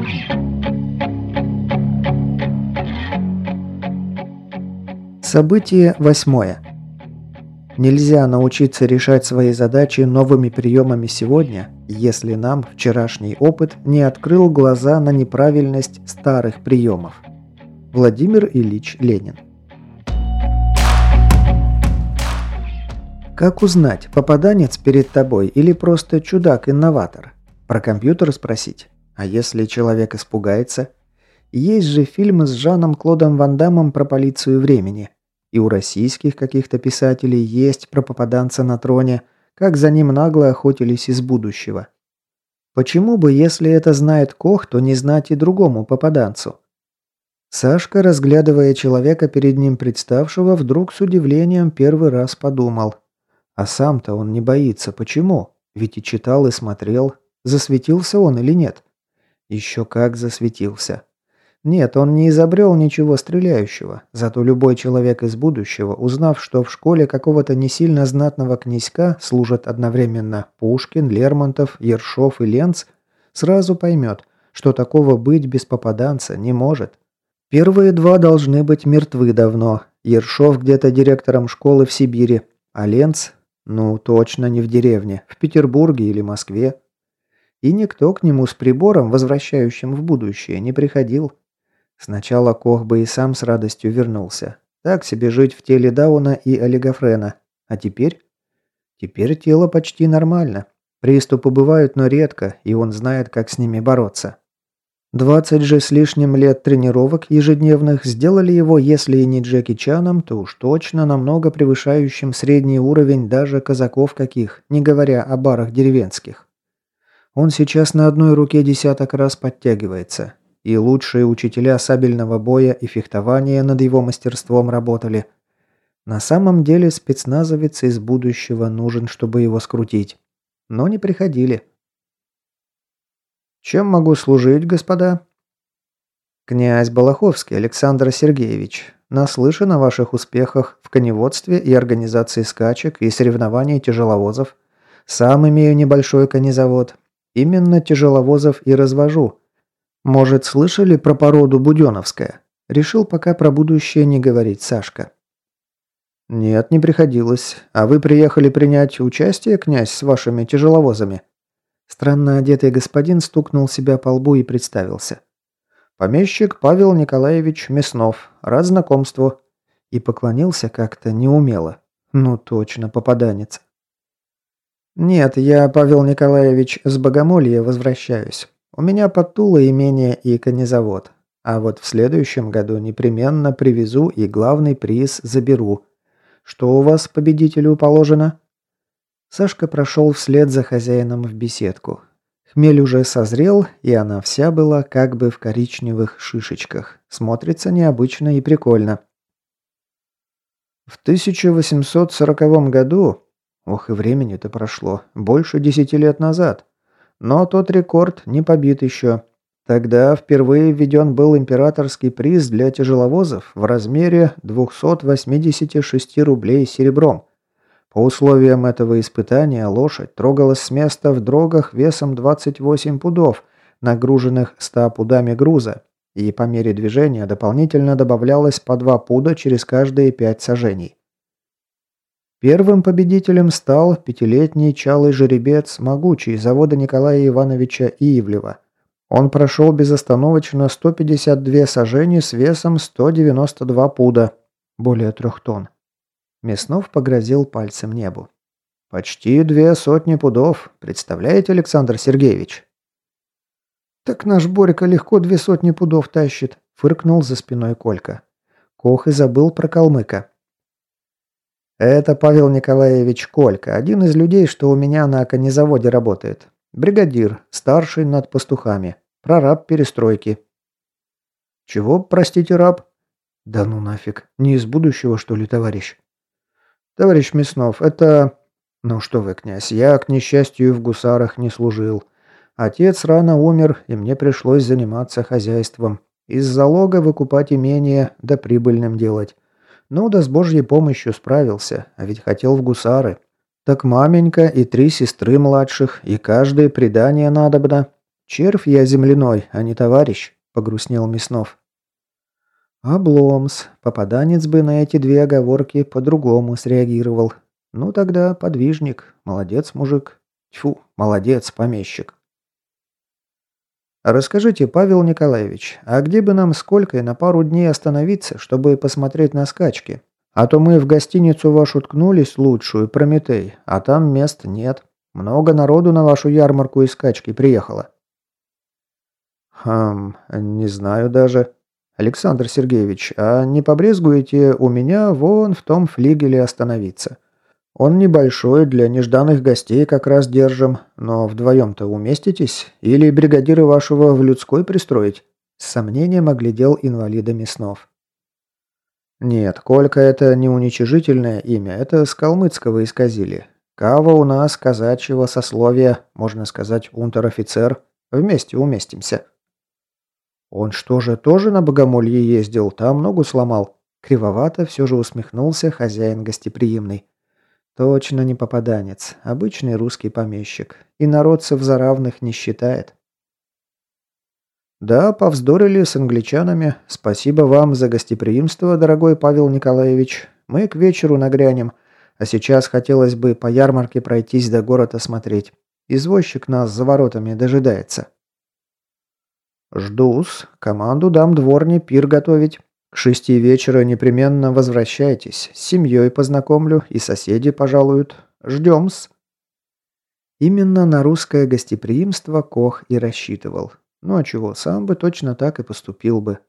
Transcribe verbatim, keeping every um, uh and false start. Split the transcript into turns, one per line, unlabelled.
Событие восьмое. Нельзя научиться решать свои задачи новыми приемами сегодня, если нам вчерашний опыт не открыл глаза на неправильность старых приемов. Владимир Ильич Ленин. Как узнать, попаданец перед тобой или просто чудак-инноватор? Про компьютер спросить? А если человек испугается? Есть же фильмы с Жаном-Клодом Ван Даммом про полицию времени. И у российских каких-то писателей есть про попаданца на троне, как за ним нагло охотились из будущего. Почему бы, если это знает Кох, то не знать и другому попаданцу? Сашка, разглядывая человека перед ним представшего, вдруг с удивлением первый раз подумал. А сам-то он не боится. Почему? Ведь и читал, и смотрел. Засветился он или нет? Еще как засветился. Нет, он не изобрел ничего стреляющего, зато любой человек из будущего, узнав, что в школе какого-то не сильно знатного князька служат одновременно Пушкин, Лермонтов, Ершов и Ленц, сразу поймет, что такого быть без попаданца не может. Первые два должны быть мертвы давно. Ершов где-то директором школы в Сибири, а Ленц, ну точно не в деревне, в Петербурге или Москве. И никто к нему с прибором, возвращающим в будущее, не приходил. Сначала Кох бы и сам с радостью вернулся. Так себе жить в теле Дауна и олигофрена. А теперь? Теперь тело почти нормально. Приступы бывают, но редко, и он знает, как с ними бороться. Двадцать же с лишним лет тренировок ежедневных сделали его, если и не Джеки Чаном, то уж точно намного превышающим средний уровень даже казаков каких, не говоря о барах деревенских. Он сейчас на одной руке десяток раз подтягивается. И лучшие учителя сабельного боя и фехтования над его мастерством работали. На самом деле спецназовец из будущего нужен, чтобы его скрутить. Но не приходили. «Чем могу служить, господа?» «Князь Балаховский Александр Сергеевич. Наслышан о ваших успехах в коневодстве и организации скачек и соревнований тяжеловозов. Сам имею небольшой конезавод. Именно тяжеловозов и развожу. Может, слышали про породу Будённовская? Решил пока про будущее не говорить Сашка». «Нет, не приходилось. А вы приехали принять участие, князь, с вашими тяжеловозами?» Странно одетый господин стукнул себя по лбу и представился. «Помещик Павел Николаевич Мяснов. Рад знакомству». И поклонился как-то неумело. Ну точно, попаданец. «Нет, я, Павел Николаевич, с Богомолья возвращаюсь. У меня под Тулой имение и конезавод. А вот в следующем году непременно привезу и главный приз заберу. Что у вас победителю положено?» Сашка прошел вслед за хозяином в беседку. Хмель уже созрел, и она вся была как бы в коричневых шишечках. Смотрится необычно и прикольно. В тысяча восемьсот сороковом году, ох и времени-то прошло, больше десяти лет назад, но тот рекорд не побит еще. Тогда впервые введен был императорский приз для тяжеловозов в размере двухсот восьмидесяти шести рублей серебром. По условиям этого испытания лошадь трогалась с места в дрогах весом двадцать восемь пудов, нагруженных ста пудами груза, и по мере движения дополнительно добавлялось по два пуда через каждые пять сажений. Первым победителем стал пятилетний чалый жеребец «Могучий» завода Николая Ивановича Иевлева. Он прошел безостановочно сто пятьдесят две сажени с весом сто девяносто два пуда, более трех тонн. Мяснов погрозил пальцем небу. «Почти две сотни пудов, представляете, Александр Сергеевич?» «Так наш Борька легко две сотни пудов тащит», — фыркнул за спиной Колька. Кох и забыл про калмыка. «Это Павел Николаевич Колька, один из людей, что у меня на конезаводе работает. Бригадир, старший над пастухами, прораб перестройки». «Чего, простите, раб?» «Да ну нафиг, не из будущего, что ли, товарищ?» «Товарищ Мяснов, это...» «Ну что вы, князь, я, к несчастью, в гусарах не служил. Отец рано умер, и мне пришлось заниматься хозяйством. Из залога выкупать имение, да прибыльным делать. Ну да с божьей помощью справился, а ведь хотел в гусары. Так маменька и три сестры младших, и каждое предание надобно. Червь я земляной, а не товарищ», – погрустнел Мяснов. Обломс. Попаданец бы на эти две оговорки по-другому среагировал. Ну тогда подвижник. Молодец, мужик. Тьфу, молодец, помещик. Расскажите, Павел Николаевич, а где бы нам с Колькой на пару дней остановиться, чтобы посмотреть на скачки? А то мы в гостиницу вашу ткнулись лучшую, Прометей, а там мест нет. Много народу на вашу ярмарку и скачки приехало. Хм, не знаю даже. Александр Сергеевич, а не побрезгуете у меня вон в том флигеле остановиться? Он небольшой, для нежданных гостей как раз держим, но вдвоем-то уместитесь? Или бригадира вашего в людской пристроить?» С сомнением оглядел инвалида Мяснов. «Нет, Колька это не уничижительное имя, это с калмыцкого исказили. Кава у нас казачьего сословия, можно сказать, унтер-офицер. Вместе уместимся». «Он что же, тоже на богомолье ездил, там ногу сломал?» Кривовато все же усмехнулся хозяин гостеприимный. «Точно не попаданец, обычный русский помещик. И народцев за равных не считает». «Да, повздорили с англичанами. Спасибо вам за гостеприимство, дорогой Павел Николаевич. Мы к вечеру нагрянем. А сейчас хотелось бы по ярмарке пройтись до города осмотреть. Извозчик нас за воротами дожидается». «Жду-с. Команду дам дворне пир готовить. К шести вечера непременно возвращайтесь. С семьей познакомлю и соседи пожалуют. Ждем-с». Именно на русское гостеприимство Кох и рассчитывал. Ну а чего, сам бы точно так и поступил бы.